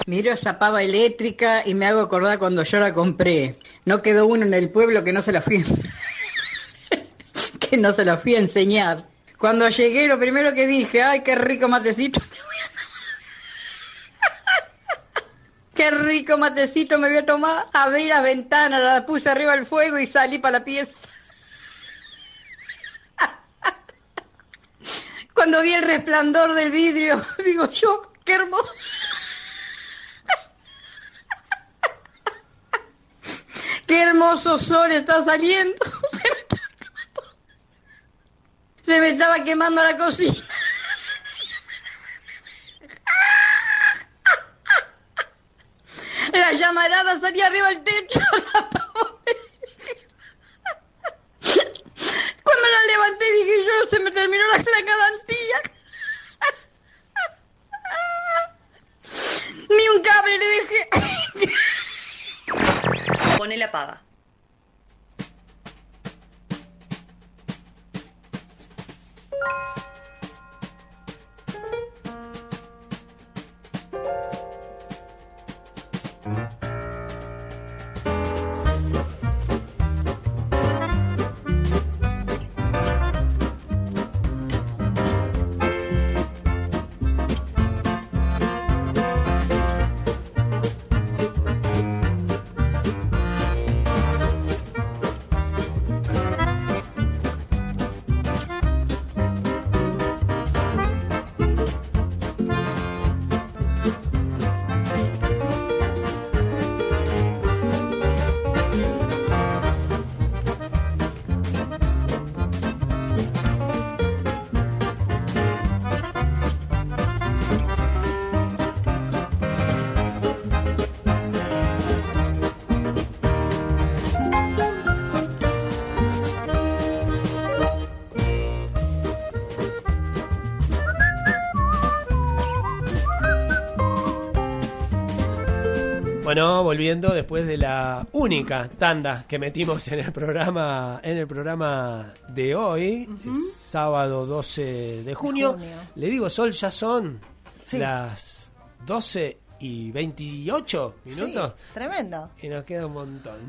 Miro esa pava eléctrica y me hago acordar cuando yo la compré. No quedó uno en el pueblo que no se la fui que no se la fui a enseñar. Cuando llegué, lo primero que dije, ¡ay, qué rico matecito! ¡Qué rico matecito me voy a tomar! Abrí la ventana, la puse arriba del fuego y salí para la pieza. Cuando vi el resplandor del vidrio, digo yo, ¡qué hermoso! ¡Qué hermoso sol está saliendo! Se me estaba quemando la cocina. La llamarada salía arriba del techo. Cuando la levanté dije yo, se me terminó la garantía. Ni un cable le dejé. Pone la pava. Bueno, volviendo después de la única tanda que metimos en el programa de hoy, sábado 12 de junio. Le digo, Sol, ya son las 12:28 minutos. Sí, tremendo. Y nos queda un montón.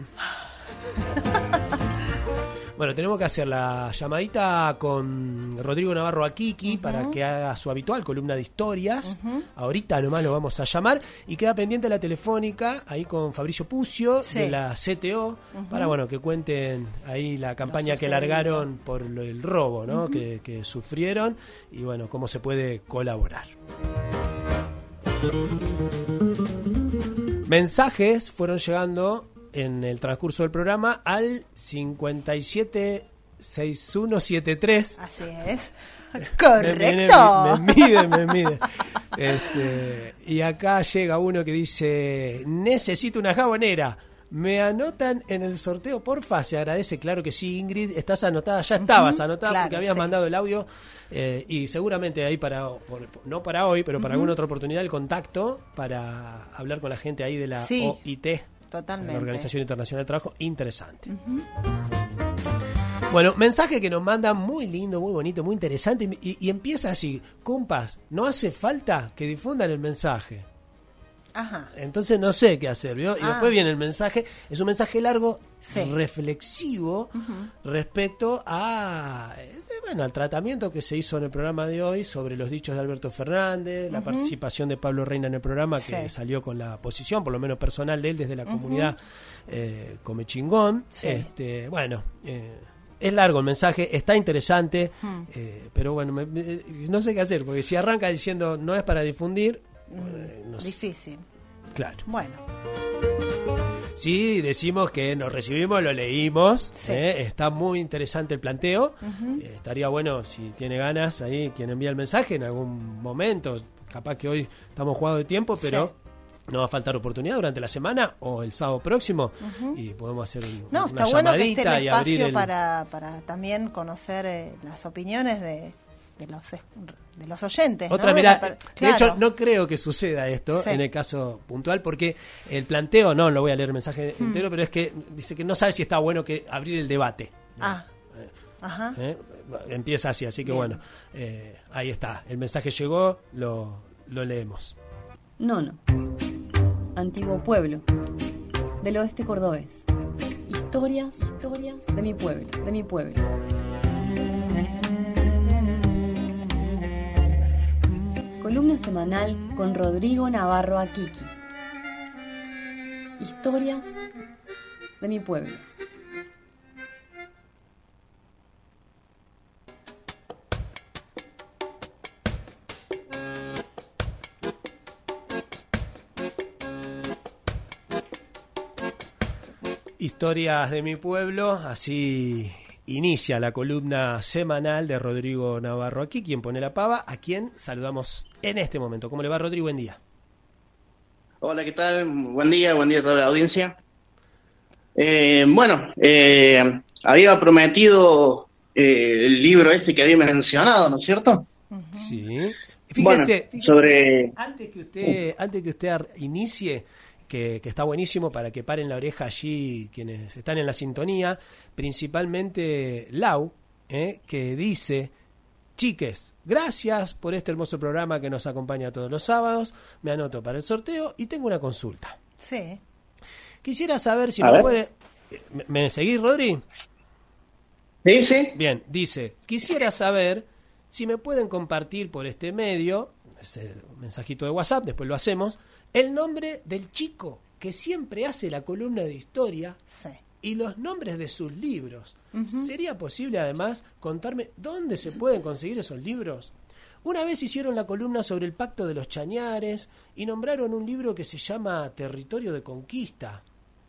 Bueno, tenemos que hacer la llamadita con Rodrigo Navarro Akiki para que haga su habitual columna de historias. Ahorita nomás lo vamos a llamar. Y queda pendiente la telefónica ahí con Fabricio Pucio de la CTO para que cuenten ahí la campaña que largaron por el robo, ¿no? que sufrieron y cómo se puede colaborar. Mensajes fueron llegando en el transcurso del programa al 576173. Así es. Correcto. Me mide. Y acá llega uno que dice: necesito una jabonera. ¿Me anotan en el sorteo, porfa? Se agradece. Claro que sí, Ingrid. Estás anotada. Ya estabas anotada, claro, porque habías mandado el audio. Y seguramente ahí no para hoy, pero para alguna otra oportunidad, el contacto para hablar con la gente ahí de la OIT. Totalmente. La Organización Internacional del Trabajo. Interesante. Bueno, mensaje que nos mandan muy lindo, muy bonito, muy interesante. Y empieza así: compas, no hace falta que difundan el mensaje. Ajá. Entonces no sé qué hacer, ¿vio? Y después viene el mensaje. Es un mensaje largo, reflexivo, respecto a al tratamiento que se hizo en el programa de hoy sobre los dichos de Alberto Fernández, la participación de Pablo Reina en el programa, que salió con la posición, por lo menos personal de él, desde la comunidad Comechingón. Es largo el mensaje, está interesante, pero no sé qué hacer, porque si arranca diciendo no es para difundir, difícil. Claro. Bueno. Sí, decimos que nos recibimos, lo leímos. Está muy interesante el planteo. Estaría bueno, si tiene ganas ahí, quien envía el mensaje en algún momento. Capaz que hoy estamos jugados de tiempo, pero no va a faltar oportunidad durante la semana o el sábado próximo. Y podemos hacer una está llamadita bueno que esté el y abrir espacio para también conocer las opiniones de los oyentes. Otra, ¿no? mirá, de hecho no creo que suceda esto en el caso puntual, porque el planteo, no lo voy a leer el mensaje entero, pero es que dice que no sabe si está bueno que abrir el debate. Empieza así que bien. Ahí está, el mensaje llegó, lo leemos. No. antiguo pueblo del oeste cordobés. Historias de mi pueblo, Columna semanal con Rodrigo Navarro Akiki. Historias de mi pueblo. Historias de mi pueblo, así inicia la columna semanal de Rodrigo Navarro aquí, quien pone la pava, a quien saludamos en este momento. ¿Cómo le va, Rodrigo? Buen día. Hola, ¿qué tal? Buen día a toda la audiencia. Había prometido el libro ese que había mencionado, ¿no es cierto? Sí. Fíjese, sobre... antes que usted inicie, que está buenísimo para que paren la oreja allí quienes están en la sintonía, principalmente Lau, que dice: chiques, gracias por este hermoso programa que nos acompaña todos los sábados, me anoto para el sorteo y tengo una consulta. Sí. Quisiera saber si me puede... ¿Me seguís, Rodri? Sí, sí. Bien, dice: quisiera saber si me pueden compartir por este medio, ese mensajito de WhatsApp, después lo hacemos, el nombre del chico que siempre hace la columna de historia, sí, y los nombres de sus libros. ¿Sería posible además contarme dónde se pueden conseguir esos libros? Una vez hicieron la columna sobre el Pacto de los Chañares y nombraron un libro que se llama Territorio de Conquista,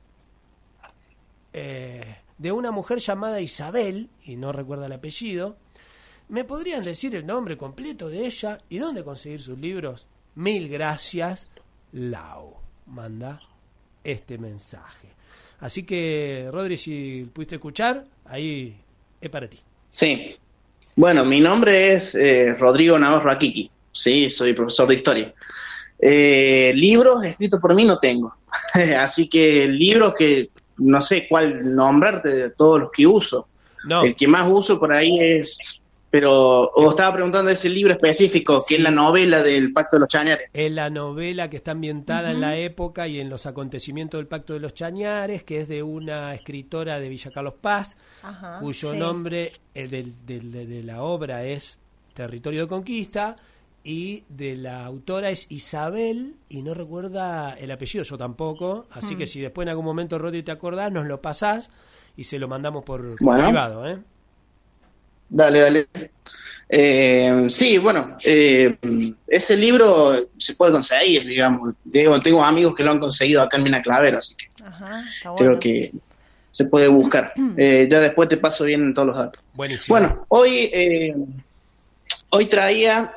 de una mujer llamada Isabel, y no recuerda el apellido. ¿Me podrían decir el nombre completo de ella y dónde conseguir sus libros? Mil gracias. Lau manda este mensaje. Así que, Rodri, si pudiste escuchar, ahí es para ti. Sí. Bueno, mi nombre es Rodrigo Navarro Akiki. Sí, soy profesor de historia. Libros escritos por mí no tengo. Así que libros que no sé cuál nombrarte de todos los que uso. No. El que más uso por ahí es... Pero os estaba preguntando de ese libro específico, sí, que es la novela del Pacto de los Chañares. Es la novela que está ambientada en la época y en los acontecimientos del Pacto de los Chañares, que es de una escritora de Villa Carlos Paz, cuyo nombre de la obra es Territorio de Conquista, y de la autora es Isabel, y no recuerda el apellido, yo tampoco, así que si después en algún momento, Rodri, te acordás, nos lo pasás y se lo mandamos por privado, ¿eh? Dale. Sí, bueno, ese libro se puede conseguir, digamos. Tengo amigos que lo han conseguido acá en Mina Clavero, así que está bueno. Creo que se puede buscar. Ya después te paso bien todos los datos. Buenísimo. Bueno, hoy traía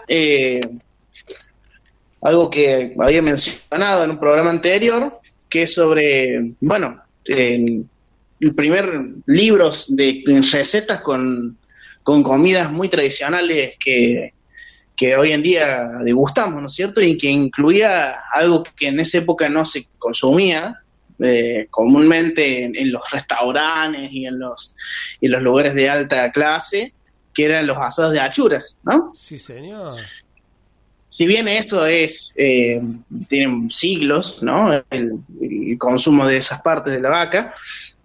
algo que había mencionado en un programa anterior, que es sobre, el primer libros de recetas con comidas muy tradicionales que hoy en día degustamos, ¿no es cierto? Y que incluía algo que en esa época no se consumía comúnmente en los restaurantes y en los lugares de alta clase, que eran los asados de achuras, ¿no? Sí, señor. Si bien eso tienen siglos, ¿no? El consumo de esas partes de la vaca,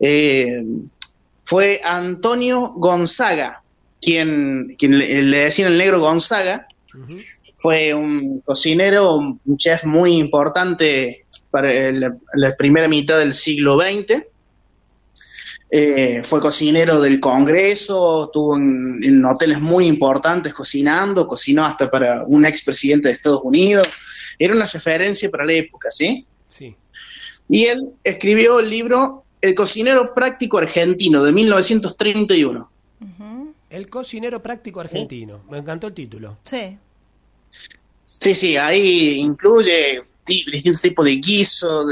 fue Antonio Gonzaga, quien le decían el negro Gonzaga. Fue un cocinero, un chef muy importante para la primera mitad del siglo XX. Fue cocinero del Congreso, estuvo en hoteles muy importantes cocinó hasta para un expresidente de Estados Unidos. Era una referencia para la época, ¿sí? Sí. Y él escribió el libro El cocinero práctico argentino, de 1931. El cocinero práctico argentino. Me encantó el título. Sí. Sí, ahí incluye distintos tipos de guiso,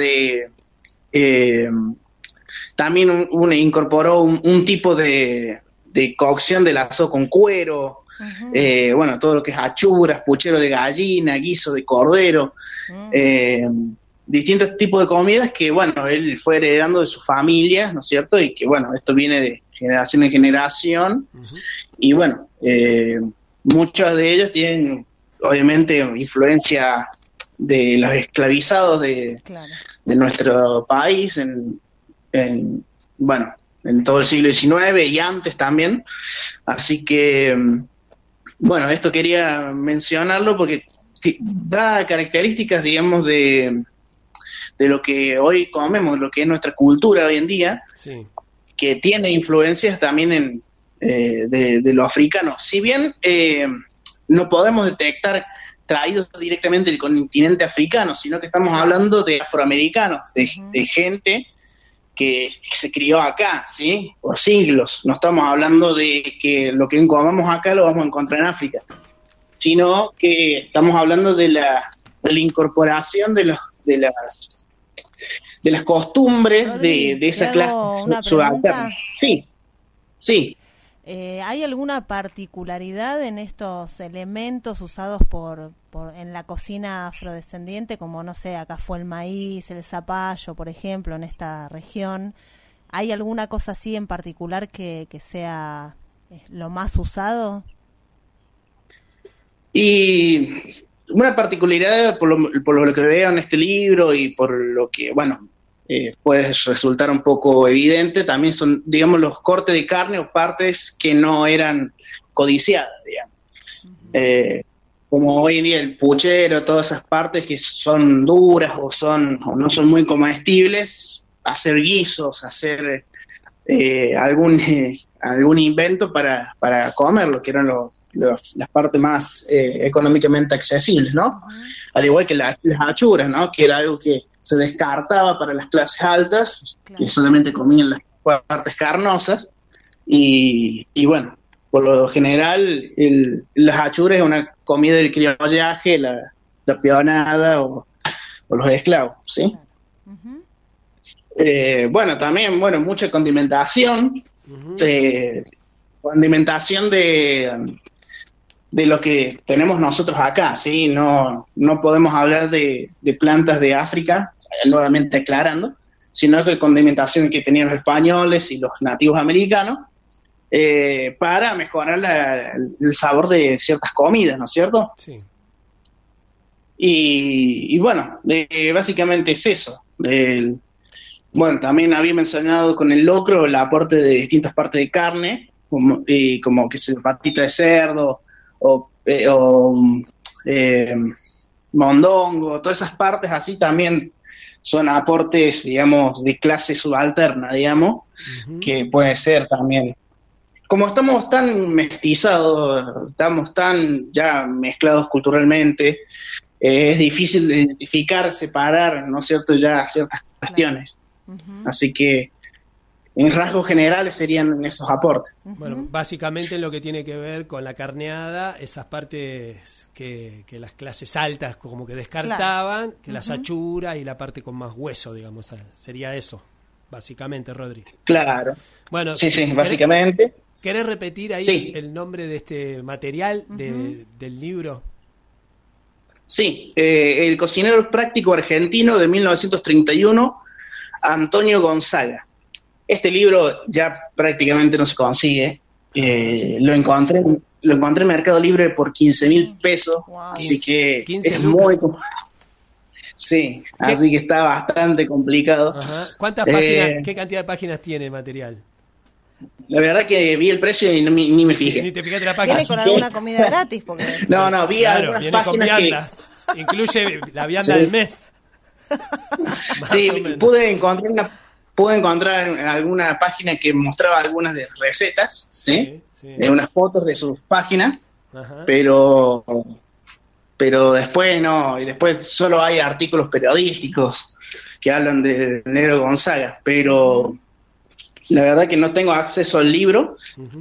también incorporó un tipo de cocción del asado con cuero, todo lo que es achuras, puchero de gallina, guiso de cordero, distintos tipos de comidas que, él fue heredando de su familia, ¿no es cierto? Y que, esto viene de generación en generación, y muchos de ellos tienen, obviamente, influencia de los esclavizados de nuestro país bueno, en todo el siglo XIX y antes también. Así que, bueno, esto quería mencionarlo porque da características, digamos, de lo que hoy comemos, lo que es nuestra cultura hoy en día, sí, que tiene influencias también de lo africano. Si bien no podemos detectar traídos directamente del continente africano, sino que estamos hablando de afroamericanos, de gente que se crió acá, ¿sí? Por siglos. No estamos hablando de que lo que comamos acá lo vamos a encontrar en África, sino que estamos hablando de la incorporación de las costumbres, Rodri, de esa clase subalterna. Sí, sí. ¿Hay alguna particularidad en estos elementos usados en la cocina afrodescendiente, como, no sé, acá fue el maíz, el zapallo, por ejemplo, en esta región? ¿Hay alguna cosa así en particular que sea lo más usado? Y una particularidad, por lo que veo en este libro y por lo que, bueno, puede resultar un poco evidente, también son, digamos, los cortes de carne o partes que no eran codiciadas, digamos. Como hoy en día el puchero, todas esas partes que son duras o no son muy comestibles, hacer guisos, hacer algún invento para comerlo, que eran las partes más económicamente accesibles, ¿no? Al igual que las achuras, ¿no? Que era algo que se descartaba para las clases altas, que solamente comían las partes carnosas, y bueno, por lo general las achuras es una comida del criollaje, la peonada o los esclavos, ¿sí? Bueno, también, mucha condimentación, condimentación de lo que tenemos nosotros acá, ¿sí? No podemos hablar de plantas de África, nuevamente aclarando, sino que condimentación que tenían los españoles y los nativos americanos para mejorar el sabor de ciertas comidas, ¿no es cierto? Sí. Y bueno, básicamente es eso. Bueno, también había mencionado con el locro el aporte de distintas partes de carne, como que es patita de cerdo, o mondongo, todas esas partes así también son aportes, digamos, de clase subalterna, digamos, que puede ser también. Como estamos tan mestizados, estamos tan ya mezclados culturalmente, es difícil de identificar, separar, ¿no es cierto?, ya ciertas cuestiones. Así que en rasgos generales serían esos aportes. Bueno, básicamente en lo que tiene que ver con la carneada, esas partes que las clases altas como que descartaban, que las achuras y la parte con más hueso, digamos, sería eso, básicamente, Rodri. Claro. Bueno, sí, básicamente. ¿Querés repetir ahí el nombre de este material del libro? Sí, El cocinero práctico argentino de 1931, Antonio Gonzaga. Este libro ya prácticamente no se consigue. Lo encontré en Mercado Libre por 15.000 pesos. Wow. Así que es muy... Sí, así que está bastante complicado. ¿Cuántas páginas, qué cantidad de páginas tiene el material? La verdad que vi el precio y ni me fijé. Ni te fijaste la página. ¿Viene con alguna comida gratis? Porque... No, vi algunas viene páginas con viandas. Incluye la vianda del mes. Sí, pude encontrar en alguna página que mostraba algunas de recetas, ¿sí? Unas fotos de sus páginas, pero después no, y después solo hay artículos periodísticos que hablan del negro Gonzaga, pero la verdad que no tengo acceso al libro,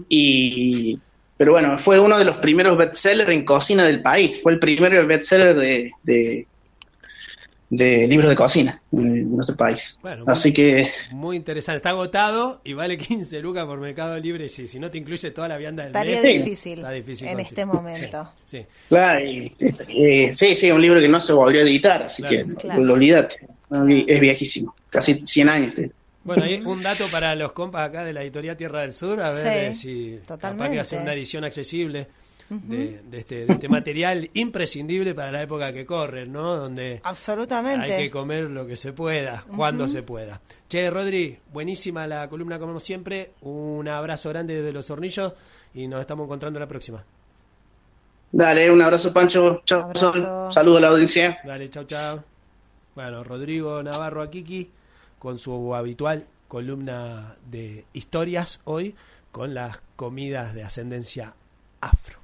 pero bueno, fue uno de los primeros bestsellers en cocina del país, fue el primer bestseller de libros de cocina en nuestro país. Bueno, así que muy interesante, está agotado y vale 15 lucas por Mercado Libre. Si no te incluye toda la vianda del mes, difícil en este momento. Sí. Claro, sí, un libro que no se volvió a editar, así que lo olvidate. Es viejísimo, casi 100 años. Bueno, hay un dato para los compas acá de la editorial Tierra del Sur, a ver si capaz que hacer una edición accesible. de este material imprescindible para la época que corre, ¿no? Donde absolutamente hay que comer lo que se pueda, cuando se pueda. Che, Rodri, buenísima la columna como siempre. Un abrazo grande desde Los Hornillos y nos estamos encontrando la próxima. Dale, un abrazo, Pancho. Chao, Sol. Saludo a la audiencia. Dale, chau, chau. Bueno, Rodrigo Navarro Akiki con su habitual columna de historias hoy con las comidas de ascendencia afro.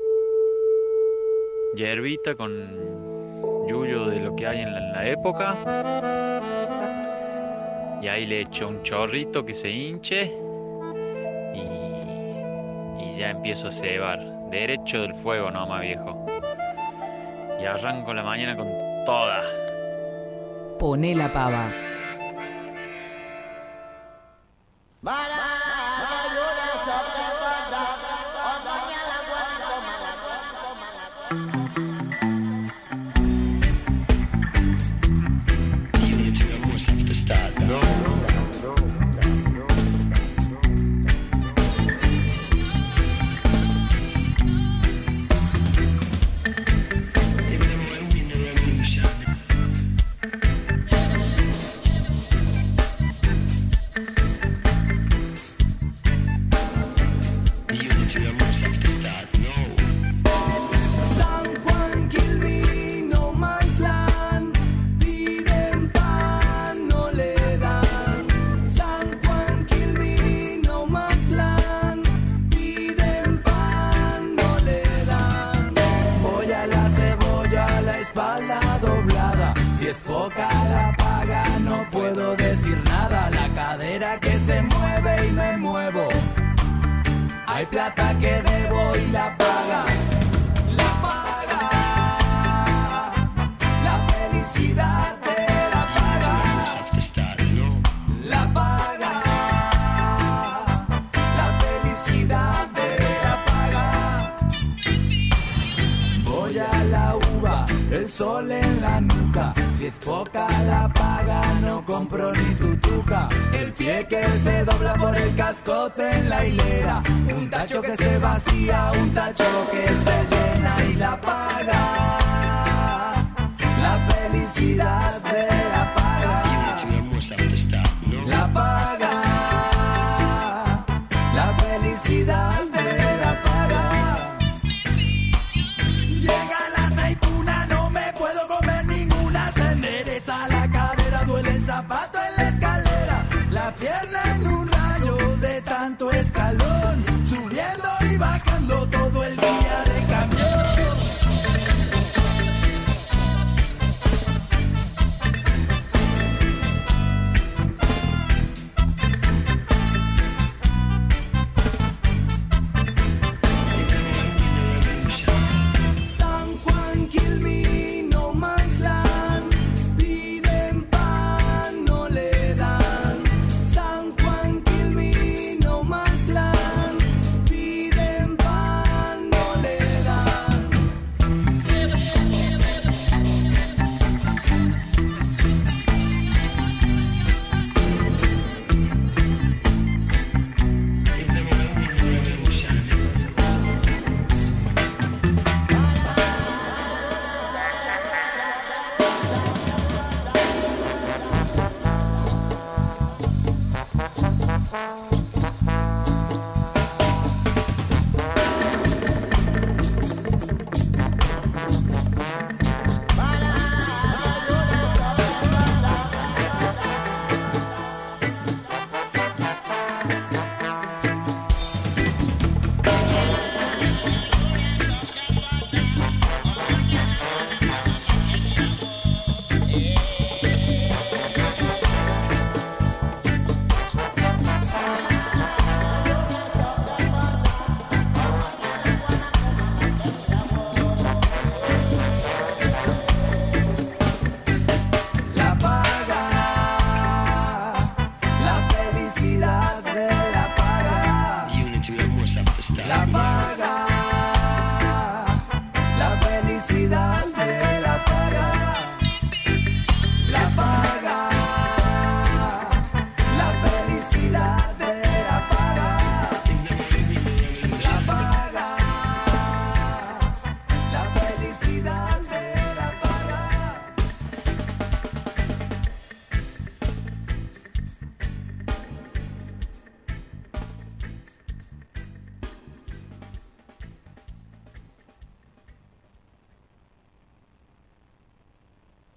Hierbita con yuyo de lo que hay en la época. Y ahí le echo un chorrito que se hinche. Y ya empiezo a cebar. Derecho del fuego nomás, viejo. Y arranco la mañana con toda. Poné la pava. Si es poca la paga, no puedo decir nada. La cadera que se mueve y me muevo. Hay plata que debo y la paga. La paga. La felicidad de la paga. La paga. La felicidad de la paga. Voy a la uva, el sol en la nuca. Si es poca la paga, no compro ni tutuca. El pie que se dobla por el cascote en la hilera. Un tacho que se vacía, un tacho que se llena y la paga. La felicidad de la paga. La paga. La felicidad de la paga. Llega la aceituna, no me puedo comer ninguna. Se endereza la cadera, duele el zapato en la escalera. La pierna en un rayo de tanto escalón. Subiendo y bajando todo el día de camión.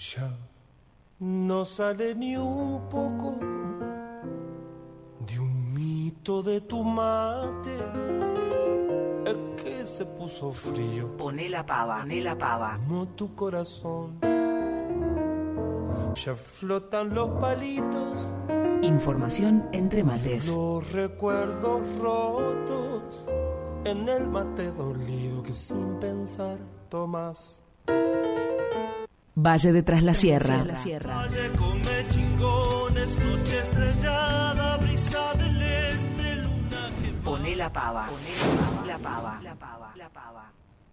Ya no sale ni un poco de un mito de tu mate. Es que se puso frío. Poné la pava, poné la pava. Como tu corazón. Ya flotan los palitos. Información entre mates. Los recuerdos rotos en el mate dolido que sin pensar tomas. Valle de Tras la Sierra. Valle come chingones, noche estrellada, brisa del este, luna que va. Poné la pava, poné la pava, la pava, la pava.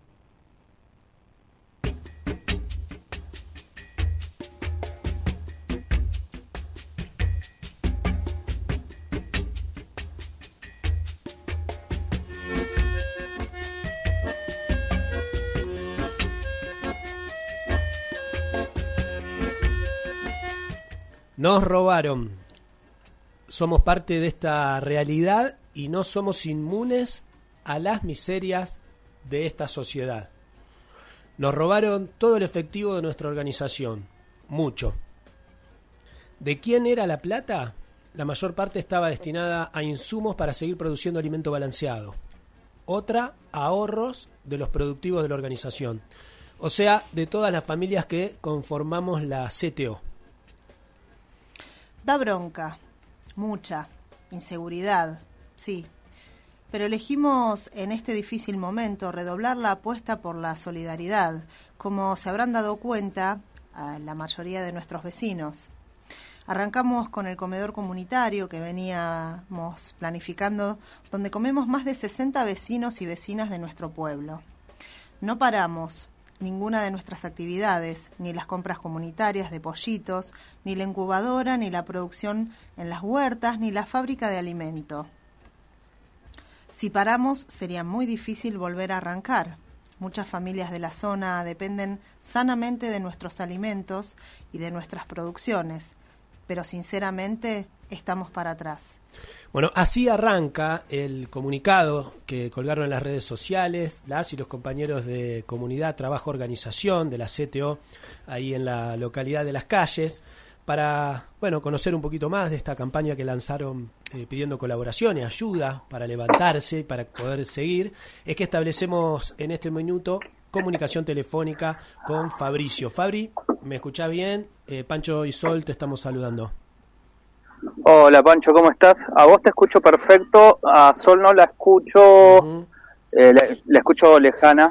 Nos robaron. Somos parte de esta realidad y no somos inmunes a las miserias de esta sociedad. Nos robaron todo el efectivo de nuestra organización. Mucho. ¿De quién era la plata? La mayor parte estaba destinada a insumos para seguir produciendo alimento balanceado. Otra, a ahorros de los productivos de la organización. O sea, de todas las familias que conformamos la CTO. Da bronca, mucha, inseguridad, sí. Pero elegimos en este difícil momento redoblar la apuesta por la solidaridad, como se habrán dado cuenta a la mayoría de nuestros vecinos. Arrancamos con el comedor comunitario que veníamos planificando, donde comemos más de 60 vecinos y vecinas de nuestro pueblo. No paramos ninguna de nuestras actividades, ni las compras comunitarias de pollitos, ni la incubadora, ni la producción en las huertas, ni la fábrica de alimento. Si paramos, sería muy difícil volver a arrancar. Muchas familias de la zona dependen sanamente de nuestros alimentos y de nuestras producciones, pero sinceramente estamos para atrás. Bueno, así arranca el comunicado que colgaron en las redes sociales las y los compañeros de Comunidad, Trabajo, Organización de la CTO ahí en la localidad de Las Calles para, bueno, conocer un poquito más de esta campaña que lanzaron pidiendo colaboración y ayuda para levantarse, para poder seguir. Es que establecemos en este minuto comunicación telefónica con Fabricio. Fabri, ¿me escuchás bien? Pancho y Sol te estamos saludando. Hola Pancho, ¿cómo estás? A vos te escucho perfecto, a Sol no la escucho, la escucho lejana.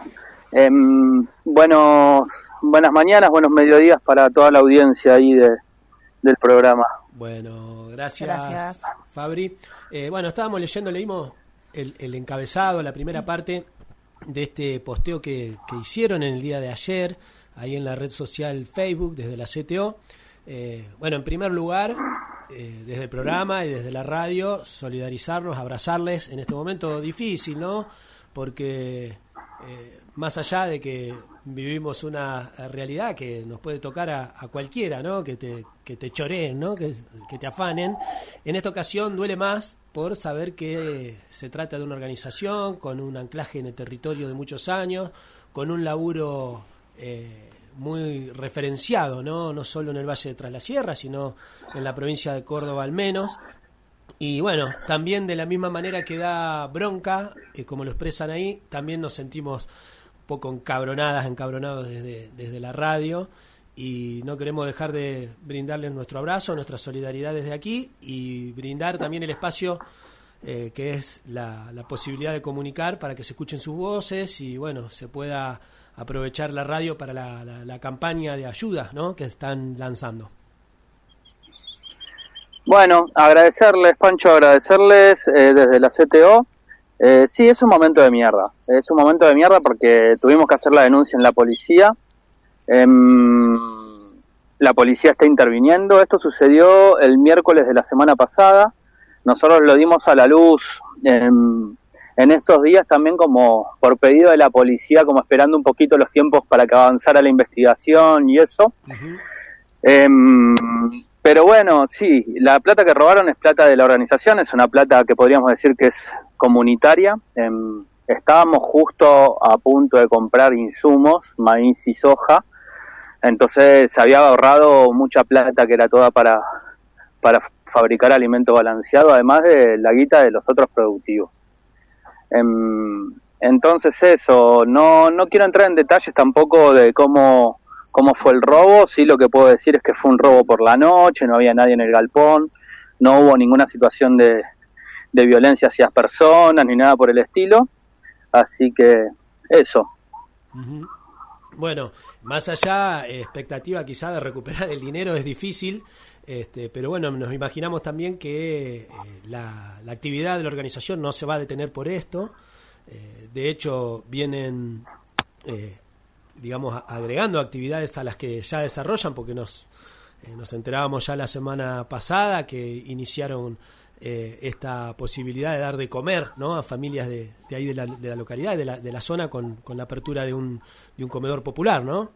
Buenas mañanas, buenos mediodías para toda la audiencia ahí del programa. Bueno, gracias. Fabri. Bueno, estábamos leímos el encabezado, la primera parte de este posteo que hicieron en el día de ayer, ahí en la red social Facebook, desde la CTO. Bueno, en primer lugar, desde el programa y desde la radio, solidarizarnos, abrazarles en este momento difícil, ¿no? Porque más allá de que vivimos una realidad que nos puede tocar a cualquiera, ¿no? Que te choreen, ¿no? Que te afanen. En esta ocasión duele más por saber que se trata de una organización con un anclaje en el territorio de muchos años, con un laburo muy referenciado, no solo en el Valle de Tras la Sierra, sino en la provincia de Córdoba al menos. Y bueno, también de la misma manera que da bronca, como lo expresan ahí, también nos sentimos un poco encabronados desde la radio, y no queremos dejar de brindarles nuestro abrazo, nuestra solidaridad desde aquí, y brindar también el espacio que es la posibilidad de comunicar para que se escuchen sus voces y bueno, se pueda aprovechar la radio para la campaña de ayuda, ¿no?, que están lanzando. Bueno, agradecerles, Pancho, desde la CTO. Sí, es un momento de mierda. Es un momento de mierda porque tuvimos que hacer la denuncia en la policía. La policía está interviniendo. Esto sucedió el miércoles de la semana pasada. Nosotros lo dimos a la luz en estos días también como por pedido de la policía, como esperando un poquito los tiempos para que avanzara la investigación y eso. Uh-huh. Pero bueno, sí, la plata que robaron es plata de la organización, es una plata que podríamos decir que es comunitaria. Estábamos justo a punto de comprar insumos, maíz y soja, Entonces se había ahorrado mucha plata que era toda para fabricar alimento balanceado, además de la guita de los otros productivos. Entonces eso, no quiero entrar en detalles tampoco de cómo fue el robo. Sí, lo que puedo decir es que fue un robo por la noche, no había nadie en el galpón, no hubo ninguna situación de violencia hacia personas ni nada por el estilo, así que eso. Uh-huh. Bueno, más allá, expectativa quizá de recuperar el dinero es difícil, pero bueno, nos imaginamos también que la actividad de la organización no se va a detener por esto. De hecho, vienen, digamos, agregando actividades a las que ya desarrollan, porque nos enterábamos ya la semana pasada que iniciaron esta posibilidad de dar de comer, ¿no?, a familias de ahí de la localidad, de la zona, con la apertura de un comedor popular, ¿no?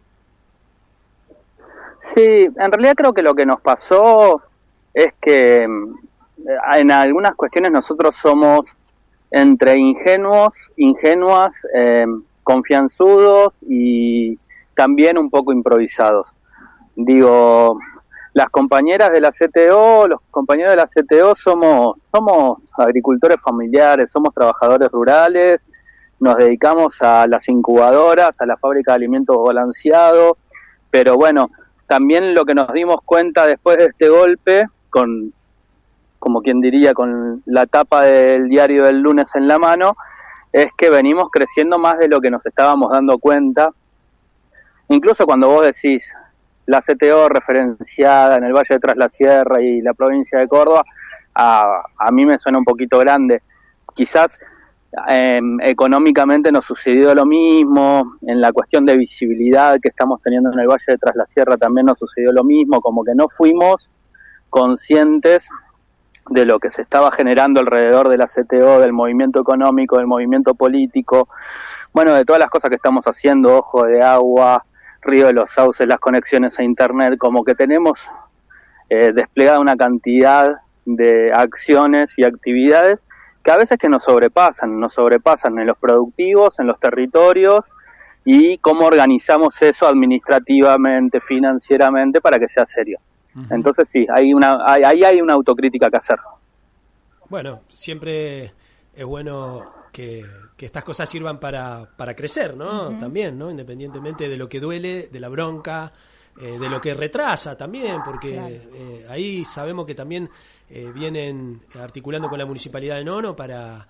Sí, en realidad creo que lo que nos pasó es que en algunas cuestiones nosotros somos entre ingenuas, confianzudos y también un poco improvisados. Digo, las compañeras de la CTO, los compañeros de la CTO somos agricultores familiares, somos trabajadores rurales, nos dedicamos a las incubadoras, a la fábrica de alimentos balanceados, pero bueno, también lo que nos dimos cuenta después de este golpe, como quien diría, con la tapa del diario del lunes en la mano, es que venimos creciendo más de lo que nos estábamos dando cuenta. Incluso cuando vos decís la CTO referenciada en el Valle de Tras la Sierra y la provincia de Córdoba, a mí me suena un poquito grande. Quizás económicamente nos sucedió lo mismo, en la cuestión de visibilidad que estamos teniendo en el Valle de Tras la Sierra también nos sucedió lo mismo, como que no fuimos conscientes de lo que se estaba generando alrededor de la CTO, del movimiento económico, del movimiento político, bueno, de todas las cosas que estamos haciendo, Ojo de Agua, Río de los Sauces, las conexiones a internet, como que tenemos desplegada una cantidad de acciones y actividades que a veces que nos sobrepasan en los productivos, en los territorios, y cómo organizamos eso administrativamente, financieramente, para que sea serio. Uh-huh. Entonces sí, ahí hay una autocrítica que hacer. Bueno, siempre es bueno que estas cosas sirvan para crecer, ¿no? Uh-huh. También, ¿no? Independientemente de lo que duele, de la bronca, de lo que retrasa también, porque claro, ahí sabemos que también vienen articulando con la Municipalidad de Nono para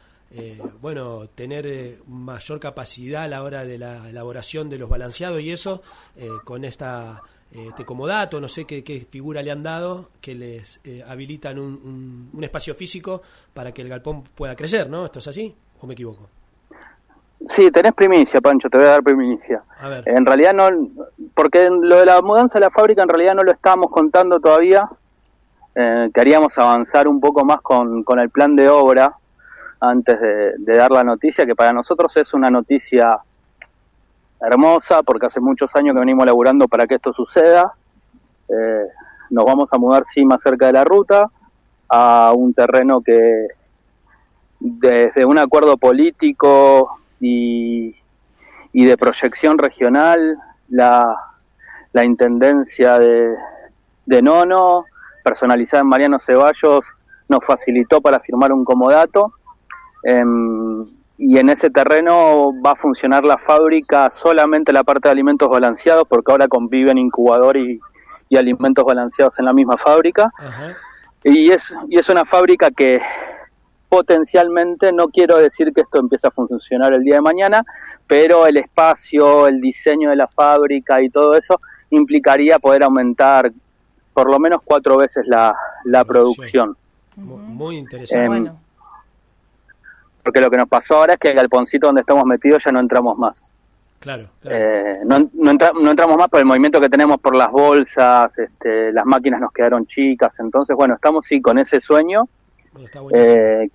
tener mayor capacidad a la hora de la elaboración de los balanceados y eso, con este comodato, no sé qué figura le han dado, que les habilitan un espacio físico para que el galpón pueda crecer, ¿no? ¿Esto es así o me equivoco? Sí, tenés primicia, Pancho, te voy a dar primicia. A ver. En realidad no, porque lo de la mudanza de la fábrica en realidad no lo estábamos contando todavía. Queríamos avanzar un poco más con el plan de obra antes de dar la noticia, que para nosotros es una noticia hermosa, porque hace muchos años que venimos laburando para que esto suceda. Nos vamos a mudar, sí, más cerca de la ruta, a un terreno que desde un acuerdo político y de proyección regional, la intendencia de Nono, personalizada en Mariano Ceballos, nos facilitó para firmar un comodato, y en ese terreno va a funcionar la fábrica solamente la parte de alimentos balanceados, porque ahora conviven incubador y alimentos balanceados en la misma fábrica. Ajá. Y es una fábrica que potencialmente, no quiero decir que esto empiece a funcionar el día de mañana, pero el espacio, el diseño de la fábrica y todo eso implicaría poder aumentar por lo menos 4 veces la producción. Muy interesante. Bueno. Porque lo que nos pasó ahora es que el galponcito donde estamos metidos ya no entramos más. Claro. No entramos más por el movimiento que tenemos por las bolsas, las máquinas nos quedaron chicas, entonces bueno, estamos sí con ese sueño, que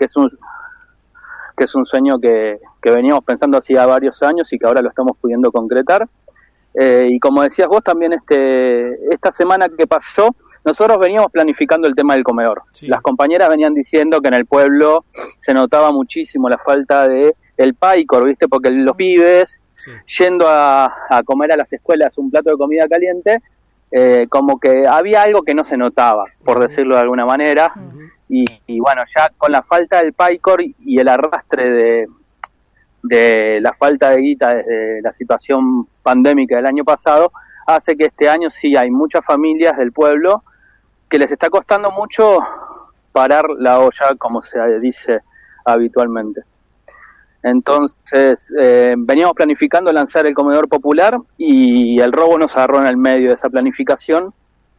es un sueño que veníamos pensando hacía varios años y que ahora lo estamos pudiendo concretar. Y como decías vos también, esta semana que pasó, nosotros veníamos planificando el tema del comedor. Sí. Las compañeras venían diciendo que en el pueblo se notaba muchísimo la falta de el PAICOR, ¿viste? Porque los pibes yendo a comer a las escuelas un plato de comida caliente, como que había algo que no se notaba, por decirlo de alguna manera, y bueno, ya con la falta del PAICOR y el arrastre de la falta de guita desde la situación pandémica del año pasado, hace que este año sí hay muchas familias del pueblo que les está costando mucho parar la olla, como se dice habitualmente. Entonces, veníamos planificando lanzar el comedor popular y el robo nos agarró en el medio de esa planificación.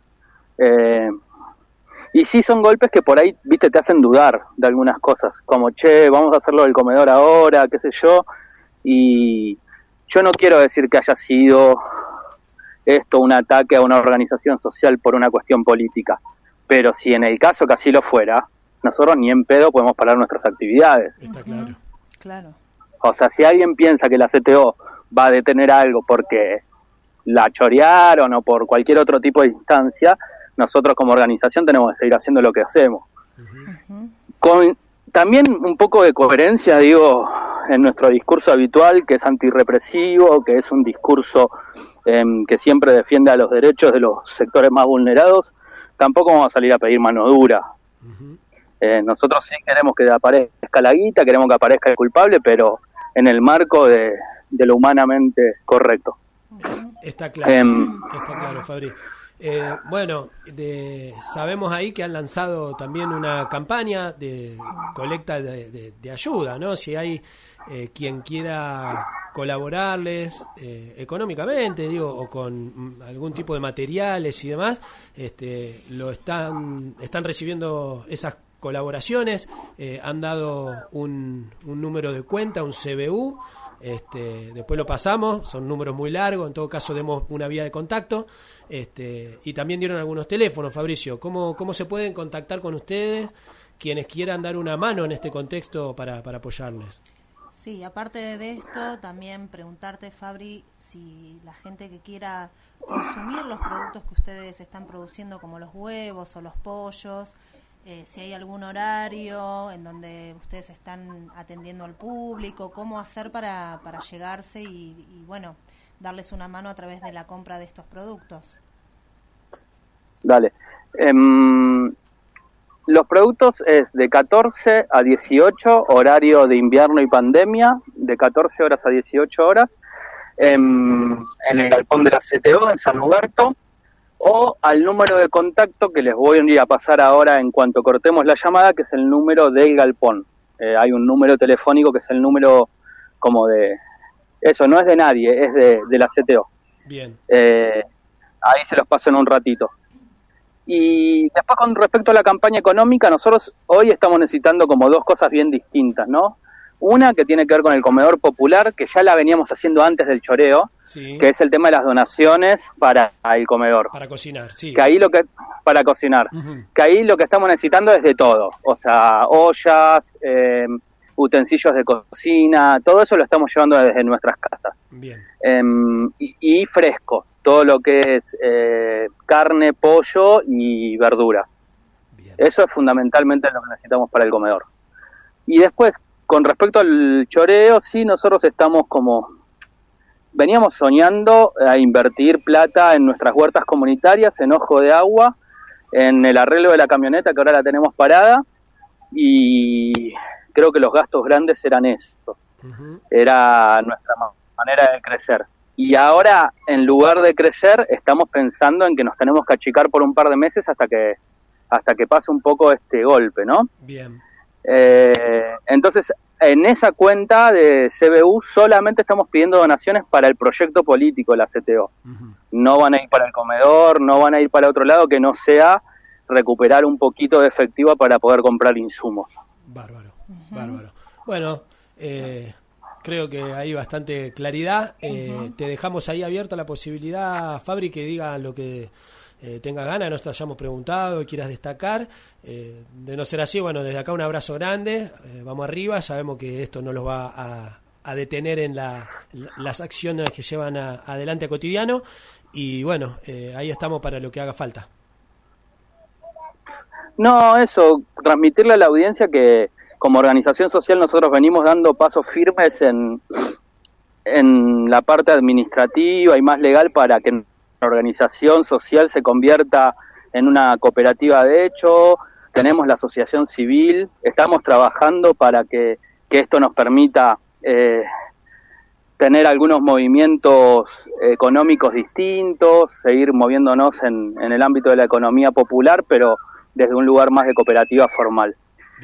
Y sí son golpes que por ahí, viste, te hacen dudar de algunas cosas, como, che, vamos a hacerlo del comedor ahora, qué sé yo. Y yo no quiero decir que haya sido esto un ataque a una organización social por una cuestión política, pero si en el caso que así lo fuera, nosotros ni en pedo podemos parar nuestras actividades. Está claro. Claro. O sea, si alguien piensa que la CTO va a detener algo porque la chorearon o por cualquier otro tipo de instancia, nosotros como organización tenemos que seguir haciendo lo que hacemos. Con también un poco de coherencia, digo, en nuestro discurso habitual, que es antirrepresivo, que es un discurso que siempre defiende a los derechos de los sectores más vulnerados, tampoco vamos a salir a pedir mano dura. Nosotros sí queremos que aparezca la guita, queremos que aparezca el culpable, pero en el marco de lo humanamente correcto. Está claro, Fabri. Bueno, sabemos ahí que han lanzado también una campaña de colecta de ayuda, ¿no? Si hay quien quiera colaborarles económicamente, digo, o con algún tipo de materiales y demás, están recibiendo esas colaboraciones, han dado un número de cuenta, un CBU, después lo pasamos, son números muy largos, en todo caso demos una vía de contacto, y también dieron algunos teléfonos. Fabricio, ¿cómo se pueden contactar con ustedes quienes quieran dar una mano en este contexto para apoyarles? Sí, aparte de esto, también preguntarte, Fabri, si la gente que quiera consumir los productos que ustedes están produciendo, como los huevos o los pollos, si hay algún horario en donde ustedes están atendiendo al público, cómo hacer para llegarse y bueno, darles una mano a través de la compra de estos productos. Dale. Los productos es de 14 a 18, horario de invierno y pandemia, de 14 horas a 18 horas, en el galpón de la CTO, en San Huberto, o al número de contacto que les voy a ir a pasar ahora en cuanto cortemos la llamada, que es el número del galpón. Hay un número telefónico que es el número como de... Eso no es de nadie, es de la CTO. Bien. Ahí se los paso en un ratito. Y después, con respecto a la campaña económica, nosotros hoy estamos necesitando como dos cosas bien distintas, ¿no? Una que tiene que ver con el comedor popular, que ya la veníamos haciendo antes del choreo, sí, que es el tema de las donaciones para el comedor. Para cocinar, sí. Que ahí para cocinar. Que ahí lo que estamos necesitando es de todo. O sea, ollas, utensilios de cocina, todo eso lo estamos llevando desde nuestras casas. Bien. Y fresco, todo lo que es carne, pollo y verduras. Bien. Eso es fundamentalmente lo que necesitamos para el comedor. Y después, con respecto al choreo, sí, nosotros estamos veníamos soñando a invertir plata en nuestras huertas comunitarias, en Ojo de Agua, en el arreglo de la camioneta que ahora la tenemos parada, y creo que los gastos grandes eran eso. Era nuestra manera de crecer. Y ahora, en lugar de crecer, estamos pensando en que nos tenemos que achicar por un par de meses hasta que pase un poco este golpe, ¿no? Bien. Entonces, en esa cuenta de CBU solamente estamos pidiendo donaciones para el proyecto político de la CTO. No van a ir para el comedor, no van a ir para otro lado que no sea recuperar un poquito de efectivo para poder comprar insumos. Bárbaro, bárbaro. Bueno, creo que hay bastante claridad. Te dejamos ahí abierta la posibilidad, Fabri, que diga lo que tengas ganas, no te hayamos preguntado y quieras destacar. De no ser así, bueno, desde acá un abrazo grande, vamos arriba, sabemos que esto no los va a detener en las acciones que llevan adelante a cotidiano, y bueno, ahí estamos para lo que haga falta. No, eso, transmitirle a la audiencia que como organización social nosotros venimos dando pasos firmes en en la parte administrativa y más legal para que la organización social se convierta en una cooperativa de hecho. Tenemos la asociación civil, estamos trabajando para que esto nos permita tener algunos movimientos económicos distintos, seguir moviéndonos en el ámbito de la economía popular, pero desde un lugar más de cooperativa formal.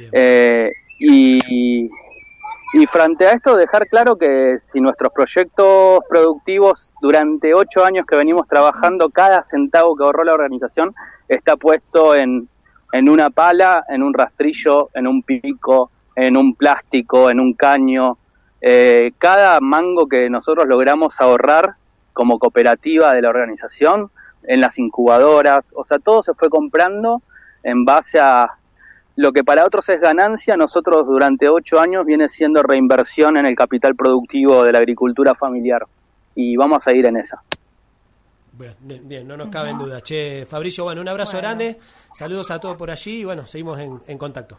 Y frente a esto, dejar claro que si nuestros proyectos productivos durante 8 años que venimos trabajando, cada centavo que ahorró la organización está puesto en una pala, en un rastrillo, en un pico, en un plástico, en un caño. Cada mango que nosotros logramos ahorrar como cooperativa de la organización, en las incubadoras, o sea, todo se fue comprando en base a lo que para otros es ganancia. Nosotros durante 8 años viene siendo reinversión en el capital productivo de la agricultura familiar, y vamos a ir en esa. Bien, no nos cabe en duda. Che, Fabricio, bueno, un abrazo grande, saludos a todos por allí y bueno, seguimos en contacto.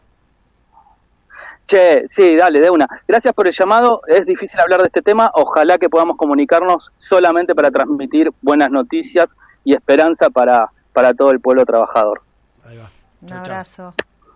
Che, sí, dale, de una. Gracias por el llamado, es difícil hablar de este tema, ojalá que podamos comunicarnos solamente para transmitir buenas noticias y esperanza para todo el pueblo trabajador. Ahí va. Un abrazo.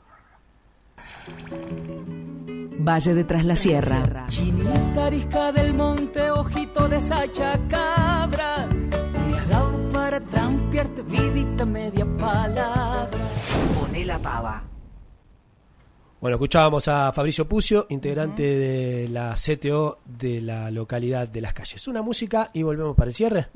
Valle de Tras la Sierra. Chinita arisca del monte, ojito de esa chacabra, me has dado para trampearte vidita media palabra. Poné la pava. Bueno, escuchábamos a Fabricio Pucio, integrante de la CTO de la localidad de Las Calles. Una música y volvemos para el cierre.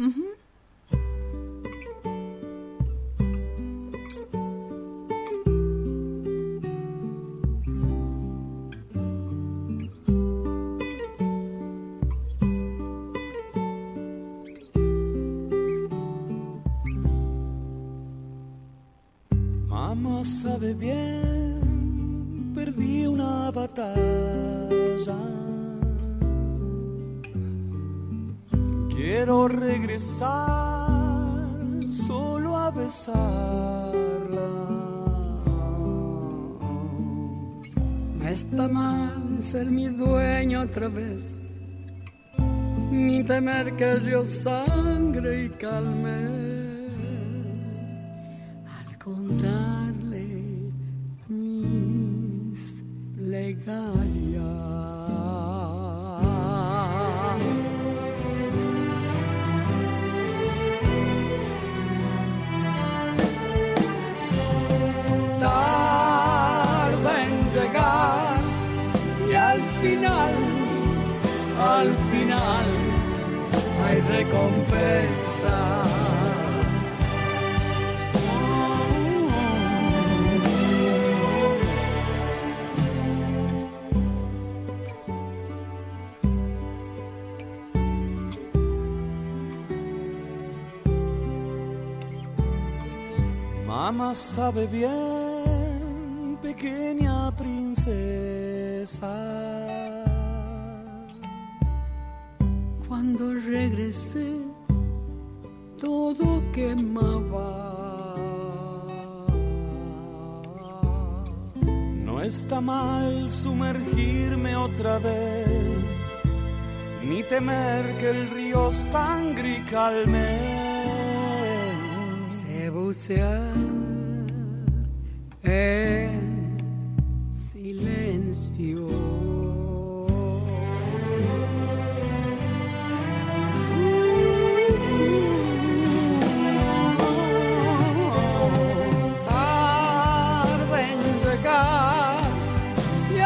Mamá sabe bien, perdí una batalla. Quiero regresar solo a besarla. No está mal ser mi dueño otra vez, ni temer que el río sangre y calme. Contarle mis plegarias. Tarda en llegar y al final hay recompensa. Mamá sabe bien, pequeña princesa, cuando regresé todo quemaba. No está mal sumergirme otra vez, ni temer que el río sangre y calme. Sé bucear en silencio. Tarde en llegar y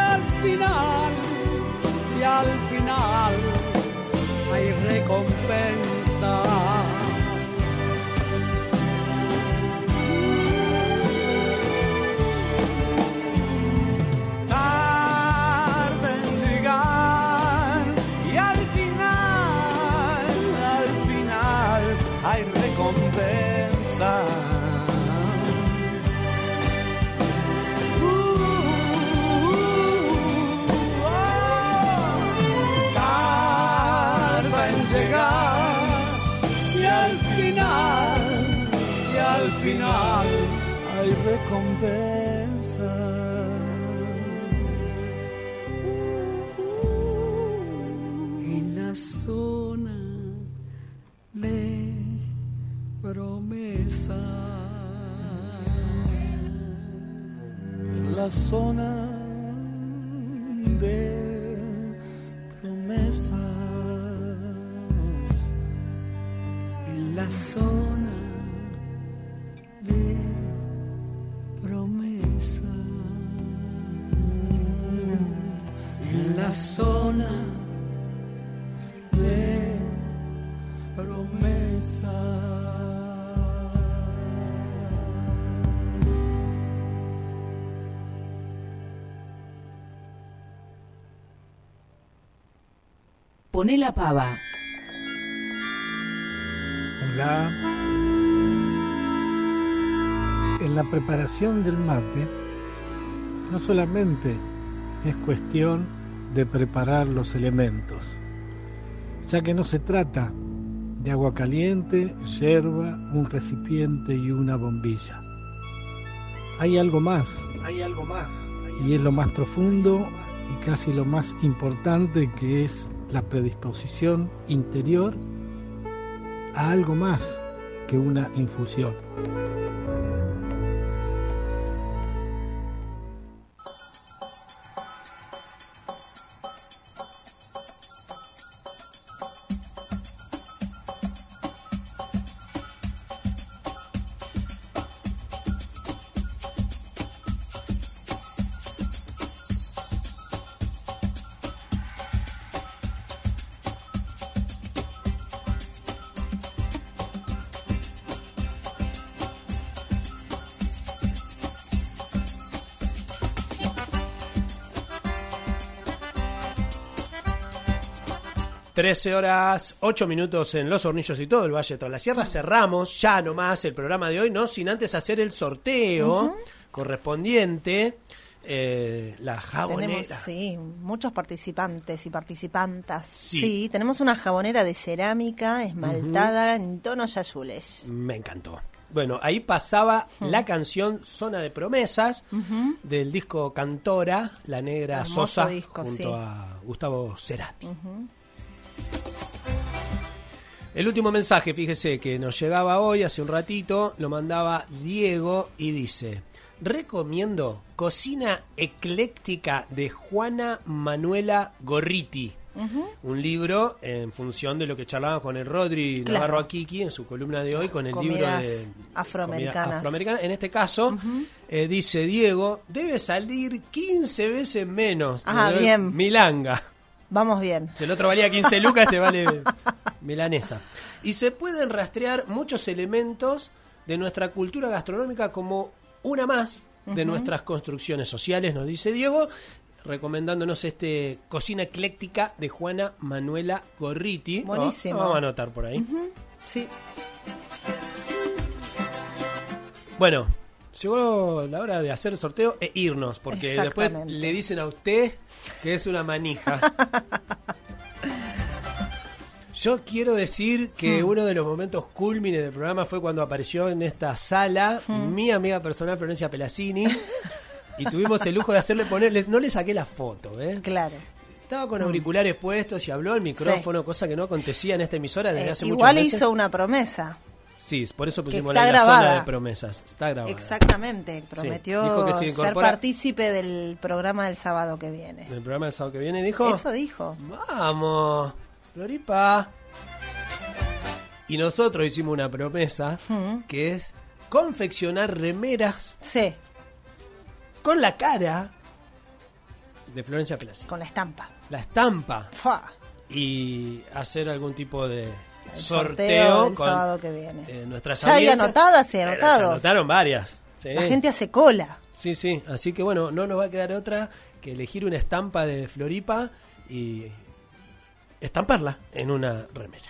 al final hay recompensa. Final hay recompensa. En la sombra la zona de promesas, en la zona de promesas, en la zona de promesas. Poné la pava. Hola. En la preparación del mate, no solamente es cuestión de preparar los elementos, ya que no se trata de agua caliente, yerba, un recipiente y una bombilla. Hay algo más, y es lo más profundo y casi lo más importante, que es la predisposición interior a algo más que una infusión. horas 8 minutos en Los Hornillos y todo el Valle de la Sierra. Cerramos ya nomás el programa de hoy, no sin antes hacer el sorteo correspondiente. La jabonera. Tenemos, muchos participantes y participantas. Sí, tenemos una jabonera de cerámica esmaltada en tonos azules. Me encantó. Bueno, ahí pasaba la canción Zona de Promesas del disco Cantora, La Negra Hermoso Sosa, disco, junto a Gustavo Cerati. El último mensaje, fíjese, que nos llegaba hoy, hace un ratito, lo mandaba Diego y dice: recomiendo Cocina Ecléctica de Juana Manuela Gorriti. Un libro en función de lo que charlábamos con el Rodri Navarro Akiki en su columna de hoy, con el libro de afroamericanas. En este caso, dice Diego, debe salir 15 veces menos. Bien. Milanga. Vamos bien. Si el otro valía 15 lucas, este vale milanesa. Y se pueden rastrear muchos elementos de nuestra cultura gastronómica como una más de nuestras construcciones sociales, nos dice Diego, recomendándonos Cocina Ecléctica de Juana Manuela Gorriti. Buenísimo. Vamos a anotar por ahí. Sí. Bueno, llegó la hora de hacer el sorteo e irnos, porque después le dicen a usted que es una manija. Yo quiero decir que uno de los momentos cúlmines del programa fue cuando apareció en esta sala mi amiga personal Florencia Pelazzini y tuvimos el lujo de hacerle ponerle, no le saqué la foto, Claro. Estaba con auriculares puestos y habló al micrófono, cosa que no acontecía en esta emisora desde hace muchos igual meses. Hizo una promesa. Sí, por eso pusimos la zona de promesas. Está grabada. Exactamente, prometió dijo que ser partícipe del programa del sábado que viene. ¿Del programa del sábado que viene dijo? Eso dijo. Vamos, Floripa. Y nosotros hicimos una promesa que es confeccionar remeras con la cara de Florencia Pelazzini. Con la estampa. La estampa. ¡Fua! Y hacer algún tipo de el sorteo el con sábado que viene. Nuestras ya hay audiencias. anotadas y anotados. Se anotaron varias. Sí. La gente hace cola. Sí, sí. Así que bueno, no nos va a quedar otra que elegir una estampa de Floripa y estamparla en una remera.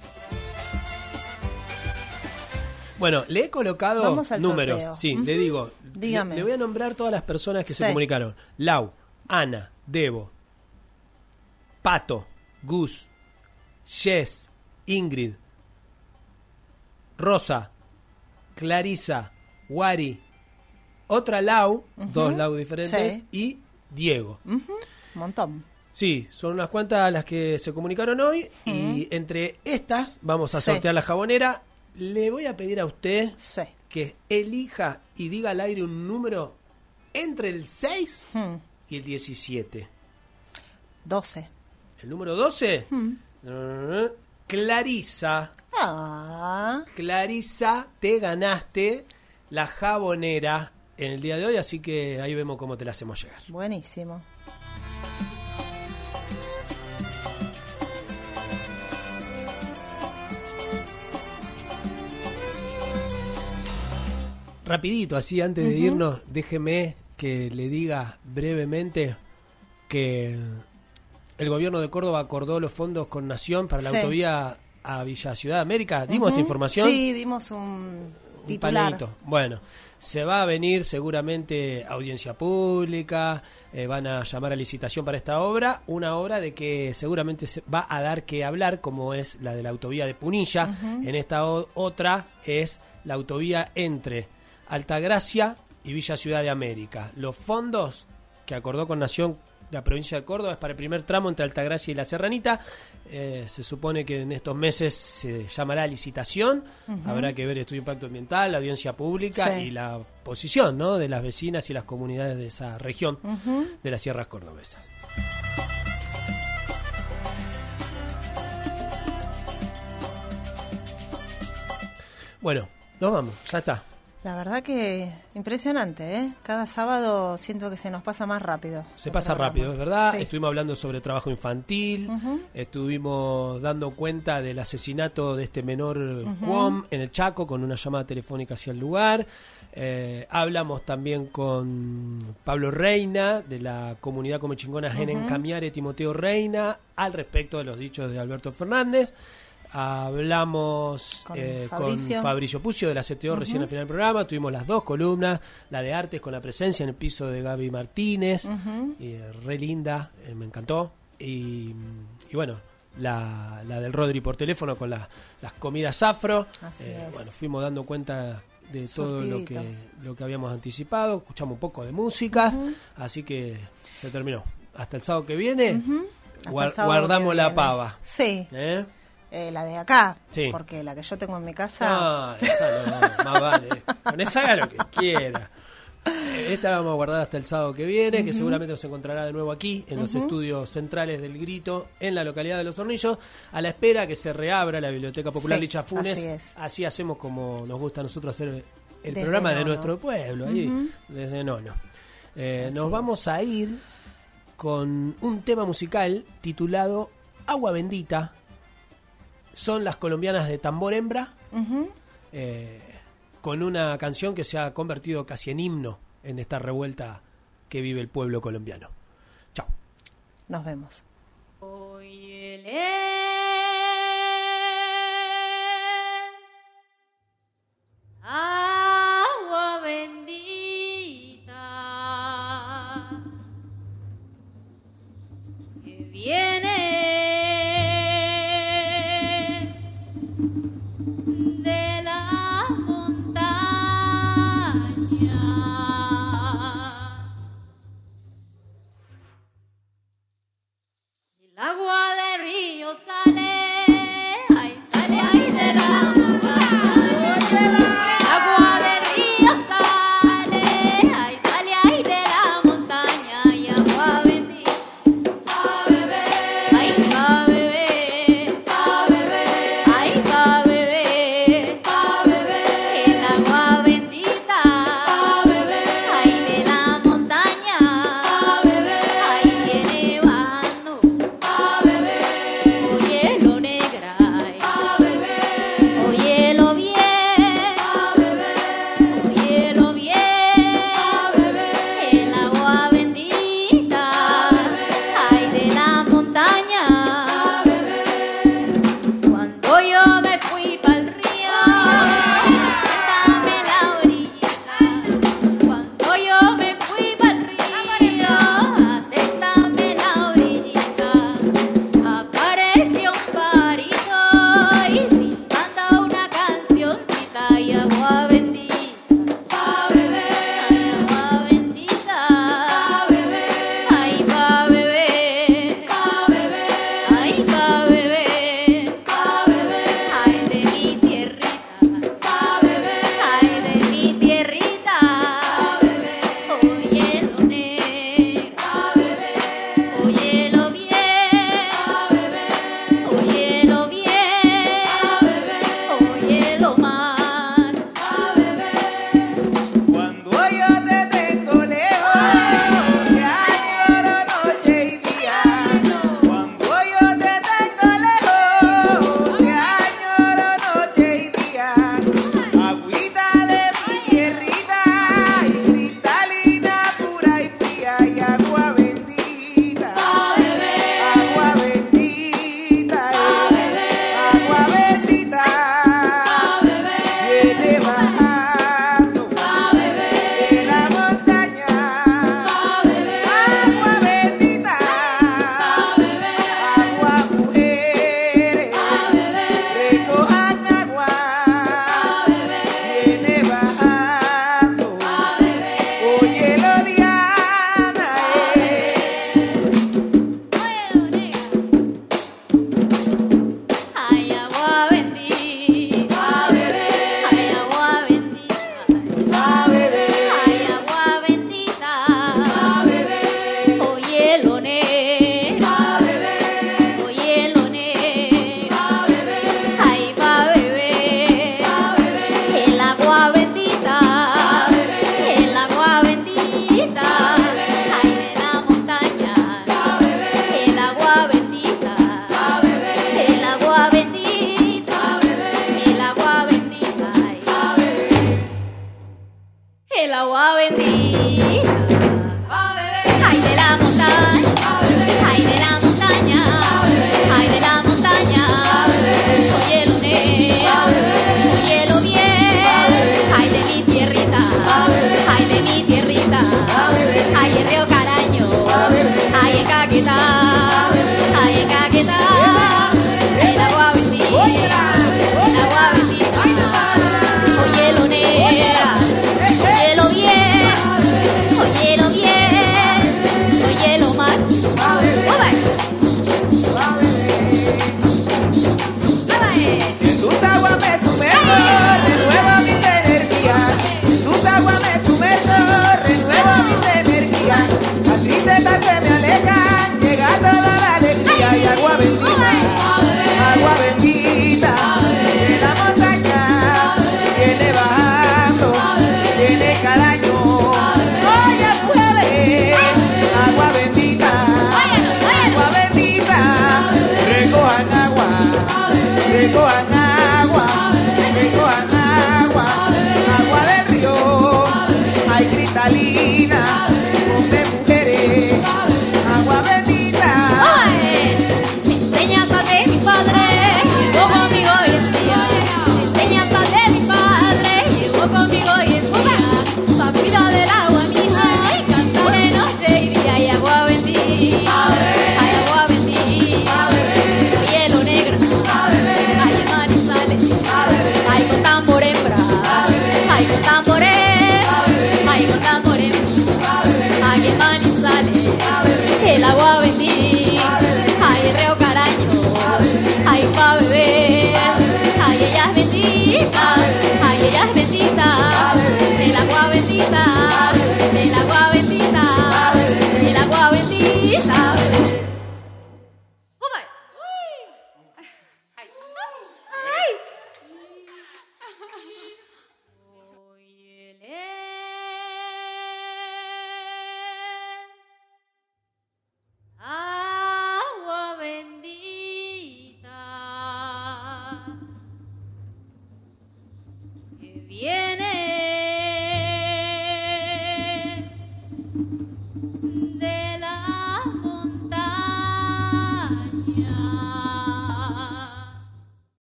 Bueno, le he colocado números. Sorteo. Sí, le digo. Dígame. Le voy a nombrar todas las personas que se comunicaron. Lau, Ana, Debo, Pato, Gus, Jess, Ingrid, Rosa, Clarisa, Wari, otra Lau, dos Lau diferentes, y Diego. Un montón. Sí, son unas cuantas las que se comunicaron hoy y entre estas vamos a sortear la jabonera. Le voy a pedir a usted que elija y diga al aire un número entre el 6 y el 17. 12. ¿El número 12? Clarisa. Clarisa, te ganaste la jabonera en el día de hoy, así que ahí vemos cómo te la hacemos llegar. Buenísimo. Rapidito, así antes de irnos, déjeme que le diga brevemente que el gobierno de Córdoba acordó los fondos con Nación para la autovía a Villa Ciudad de América. ¿Dimos esta información? Sí, dimos un titular. Panelito. Bueno, se va a venir seguramente audiencia pública, van a llamar a licitación para esta obra, una obra de que seguramente se va a dar que hablar, como es la de la autovía de Punilla. En esta otra es la autovía entre Altagracia y Villa Ciudad de América. Los fondos que acordó con Nación la provincia de Córdoba es para el primer tramo entre Altagracia y La Serranita. Se supone que en estos meses se llamará a licitación. Habrá que ver estudio de impacto ambiental, la audiencia pública y la posición, ¿no?, de las vecinas y las comunidades de esa región de las sierras cordobesas. Bueno, nos vamos, ya está. La verdad que impresionante, ¿eh? Cada sábado siento que se nos pasa más rápido. Se pasa rápido, es verdad. Sí. Estuvimos hablando sobre trabajo infantil, estuvimos dando cuenta del asesinato de este menor Cuom en el Chaco con una llamada telefónica hacia el lugar. Hablamos también con Pablo Reina de la comunidad Comechingona Genen Camiare Timoteo Reina al respecto de los dichos de Alberto Fernández. Hablamos con Fabricio Pucio de la CTO recién al final del programa. Tuvimos las dos columnas, la de artes con la presencia en el piso de Gaby Martínez, re linda, me encantó. Y bueno, la del Rodri por teléfono con las comidas afro. Bueno, fuimos dando cuenta de todo lo que habíamos anticipado. Escuchamos un poco de música, así que se terminó. Hasta el sábado que viene, guardamos la pava. Sí. La de acá, sí, porque la que yo tengo en mi casa... No, esa no, más vale. Con esa haga lo que quiera. Esta la vamos a guardar hasta el sábado que viene, que seguramente nos encontrará de nuevo aquí, en los estudios centrales del Grito, en la localidad de Los Hornillos, a la espera que se reabra la Biblioteca Popular Licha Funes. Así hacemos como nos gusta a nosotros hacer el programa de nuestro pueblo, ahí, desde Nono. Nos vamos a ir con un tema musical titulado Agua Bendita. Son las colombianas de Tambor Hembra, con una canción que se ha convertido casi en himno en esta revuelta que vive el pueblo colombiano. Chao. Nos vemos. Ah